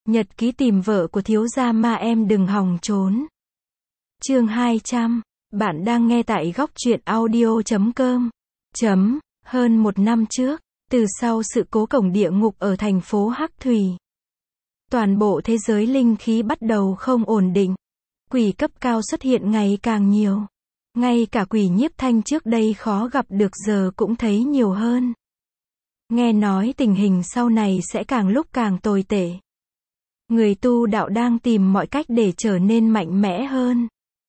Nhật ký tìm vợ của thiếu gia ma em đừng hòng trốn. Chương 200. Bạn đang nghe tại góc truyện audio.com. Hơn một năm trước, từ sau sự cố cổng địa ngục ở thành phố Hắc Thủy, toàn bộ thế giới linh khí bắt đầu không ổn định. Quỷ cấp cao xuất hiện ngày càng nhiều. Ngay cả quỷ nhiếp thanh trước đây khó gặp được giờ cũng thấy nhiều hơn. Nghe nói tình hình sau này sẽ càng lúc càng tồi tệ. Người tu đạo đang tìm mọi cách để trở nên mạnh mẽ hơn.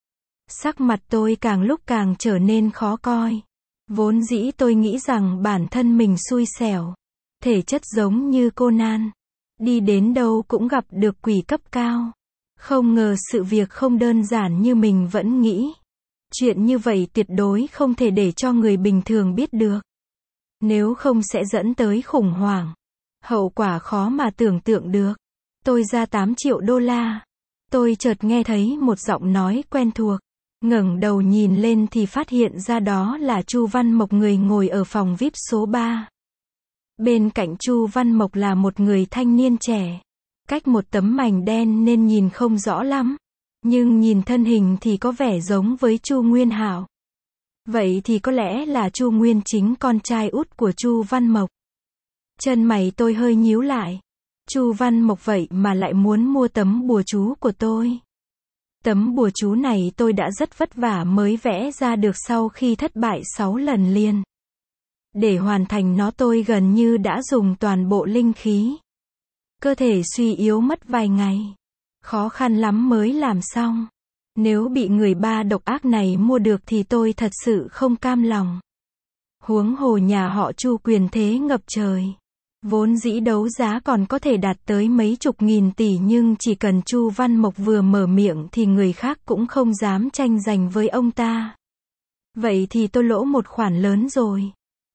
Sắc mặt tôi càng lúc càng trở nên khó coi. Vốn dĩ tôi nghĩ rằng bản thân mình xui xẻo. Thể chất giống như Conan. Đi đến đâu cũng gặp được quỷ cấp cao. Không ngờ sự việc không đơn giản như mình vẫn nghĩ. Chuyện như vậy tuyệt đối không thể để cho người bình thường biết được. Nếu không sẽ dẫn tới khủng hoảng. Hậu quả khó mà tưởng tượng được. Tôi ra 8 triệu đô la. Tôi chợt nghe thấy một giọng nói quen thuộc. Ngẩng đầu nhìn lên thì phát hiện ra đó là Chu Văn Mộc, người ngồi ở phòng VIP số 3. Bên cạnh Chu Văn Mộc là một người thanh niên trẻ. Cách một tấm mảnh đen nên nhìn không rõ lắm. Nhưng nhìn thân hình thì có vẻ giống với Chu Nguyên Hạo. Vậy thì có lẽ là Chu Nguyên Chính, con trai út của Chu Văn Mộc. Chân mày tôi hơi nhíu lại. Chu Văn Mộc vậy mà lại muốn mua tấm bùa chú của tôi. Tấm bùa chú này tôi đã rất vất vả mới vẽ ra được sau khi thất bại 6 lần liền. Để hoàn thành nó tôi gần như đã dùng toàn bộ linh khí. Cơ thể suy yếu mất vài ngày. Khó khăn lắm mới làm xong. Nếu bị người ba độc ác này mua được thì tôi thật sự không cam lòng. Huống hồ nhà họ Chu quyền thế ngập trời. Vốn dĩ đấu giá còn có thể đạt tới mấy chục nghìn tỷ, nhưng chỉ cần Chu Văn Mộc vừa mở miệng thì người khác cũng không dám tranh giành với ông ta. Vậy thì tôi lỗ một khoản lớn rồi.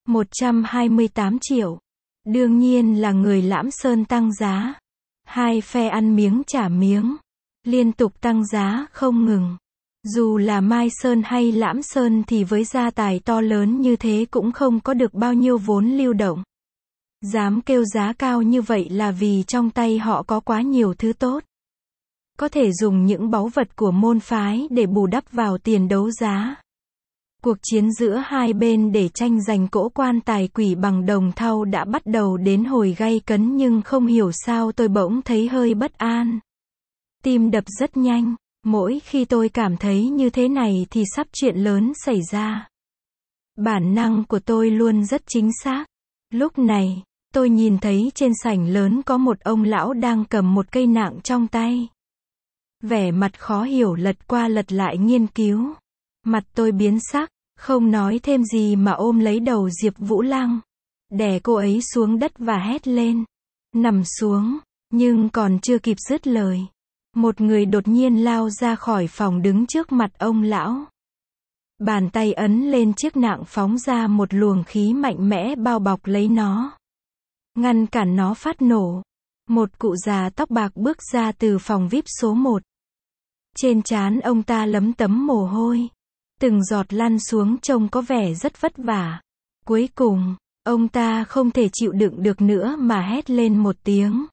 128 triệu. Đương nhiên là người Lãm Sơn tăng giá. Hai phe ăn miếng trả miếng. Liên tục tăng giá không ngừng. Dù là Mai Sơn hay Lãm Sơn thì với gia tài to lớn như thế cũng không có được bao nhiêu vốn lưu động. Dám kêu giá cao như vậy là vì trong tay họ có quá nhiều thứ tốt. Có thể dùng những báu vật của môn phái để bù đắp vào tiền đấu giá. Cuộc chiến giữa hai bên để tranh giành cỗ quan tài quỷ bằng đồng thau đã bắt đầu đến hồi gay cấn, nhưng không hiểu sao tôi bỗng thấy hơi bất an. Tim đập rất nhanh. Mỗi khi tôi cảm thấy như thế này thì sắp chuyện lớn xảy ra. Bản năng của tôi luôn rất chính xác. Lúc này, tôi nhìn thấy trên sảnh lớn có một ông lão đang cầm một cây nạng trong tay. Vẻ mặt khó hiểu lật qua lật lại nghiên cứu. Mặt tôi biến sắc, không nói thêm gì mà ôm lấy đầu Diệp Vũ Lăng. Đè cô ấy xuống đất và hét lên. Nằm xuống, nhưng còn chưa kịp dứt lời. Một người đột nhiên lao ra khỏi phòng đứng trước mặt ông lão. Bàn tay ấn lên chiếc nạng phóng ra một luồng khí mạnh mẽ bao bọc lấy nó. Ngăn cản nó phát nổ. Một cụ già tóc bạc bước ra từ phòng VIP số 1. Trên trán ông ta lấm tấm mồ hôi. Từng giọt lăn xuống trông có vẻ rất vất vả. Cuối cùng, ông ta không thể chịu đựng được nữa mà hét lên một tiếng.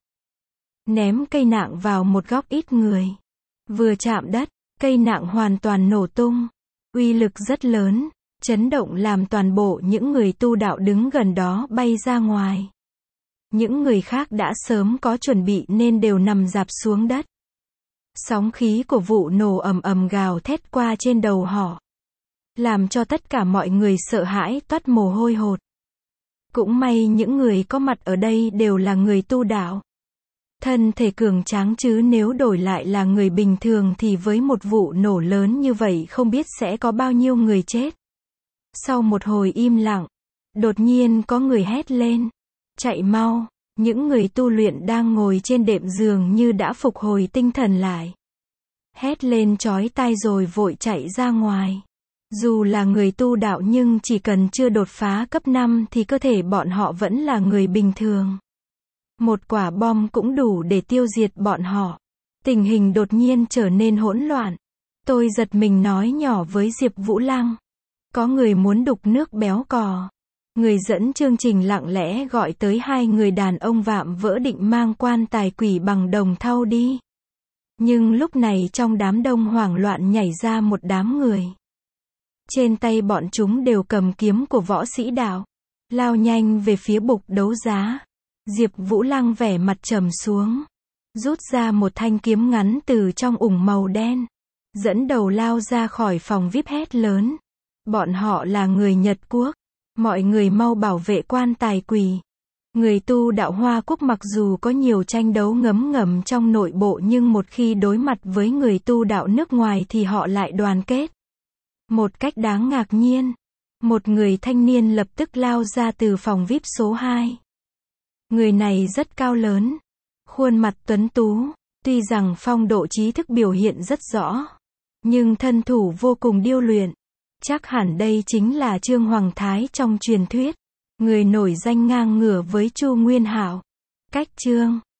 Ném cây nạng vào một góc ít người. Vừa chạm đất, cây nạng hoàn toàn nổ tung. Uy lực rất lớn, chấn động làm toàn bộ những người tu đạo đứng gần đó bay ra ngoài. Những người khác đã sớm có chuẩn bị nên đều nằm rạp xuống đất. Sóng khí của vụ nổ ầm ầm gào thét qua trên đầu họ, làm cho tất cả mọi người sợ hãi toát mồ hôi hột. Cũng may những người có mặt ở đây đều là người tu đạo. Thân thể cường tráng, chứ nếu đổi lại là người bình thường thì với một vụ nổ lớn như vậy không biết sẽ có bao nhiêu người chết. Sau một hồi im lặng, đột nhiên có người hét lên. Chạy mau! Những người tu luyện đang ngồi trên đệm giường như đã phục hồi tinh thần lại. Hét lên chói tai rồi vội chạy ra ngoài. Dù là người tu đạo nhưng chỉ cần chưa đột phá cấp 5 thì cơ thể bọn họ vẫn là người bình thường. Một quả bom cũng đủ để tiêu diệt bọn họ. Tình hình đột nhiên trở nên hỗn loạn. Tôi giật mình nói nhỏ với Diệp Vũ Lăng. Có người muốn đục nước béo cò. Người dẫn chương trình lặng lẽ gọi tới hai người đàn ông vạm vỡ định mang quan tài quỷ bằng đồng thau đi. Nhưng lúc này trong đám đông hoảng loạn nhảy ra một đám người. Trên tay bọn chúng đều cầm kiếm của võ sĩ đạo. Lao nhanh về phía bục đấu giá. Diệp Vũ Lăng vẻ mặt trầm xuống. Rút ra một thanh kiếm ngắn từ trong ủng màu đen. Dẫn đầu lao ra khỏi phòng VIP hét lớn. Bọn họ là người Nhật Quốc. Mọi người mau bảo vệ quan tài quỷ. Người tu đạo Hoa Quốc mặc dù có nhiều tranh đấu ngấm ngầm trong nội bộ nhưng một khi đối mặt với người tu đạo nước ngoài thì họ lại đoàn kết. Một cách đáng ngạc nhiên, một người thanh niên lập tức lao ra từ phòng VIP số 2. Người này rất cao lớn, khuôn mặt tuấn tú, tuy rằng phong độ trí thức biểu hiện rất rõ, nhưng thân thủ vô cùng điêu luyện. Chắc hẳn đây chính là Trương Hoàng Thái trong truyền thuyết, người nổi danh ngang ngửa với Chu Nguyên Hạo. Cách Trương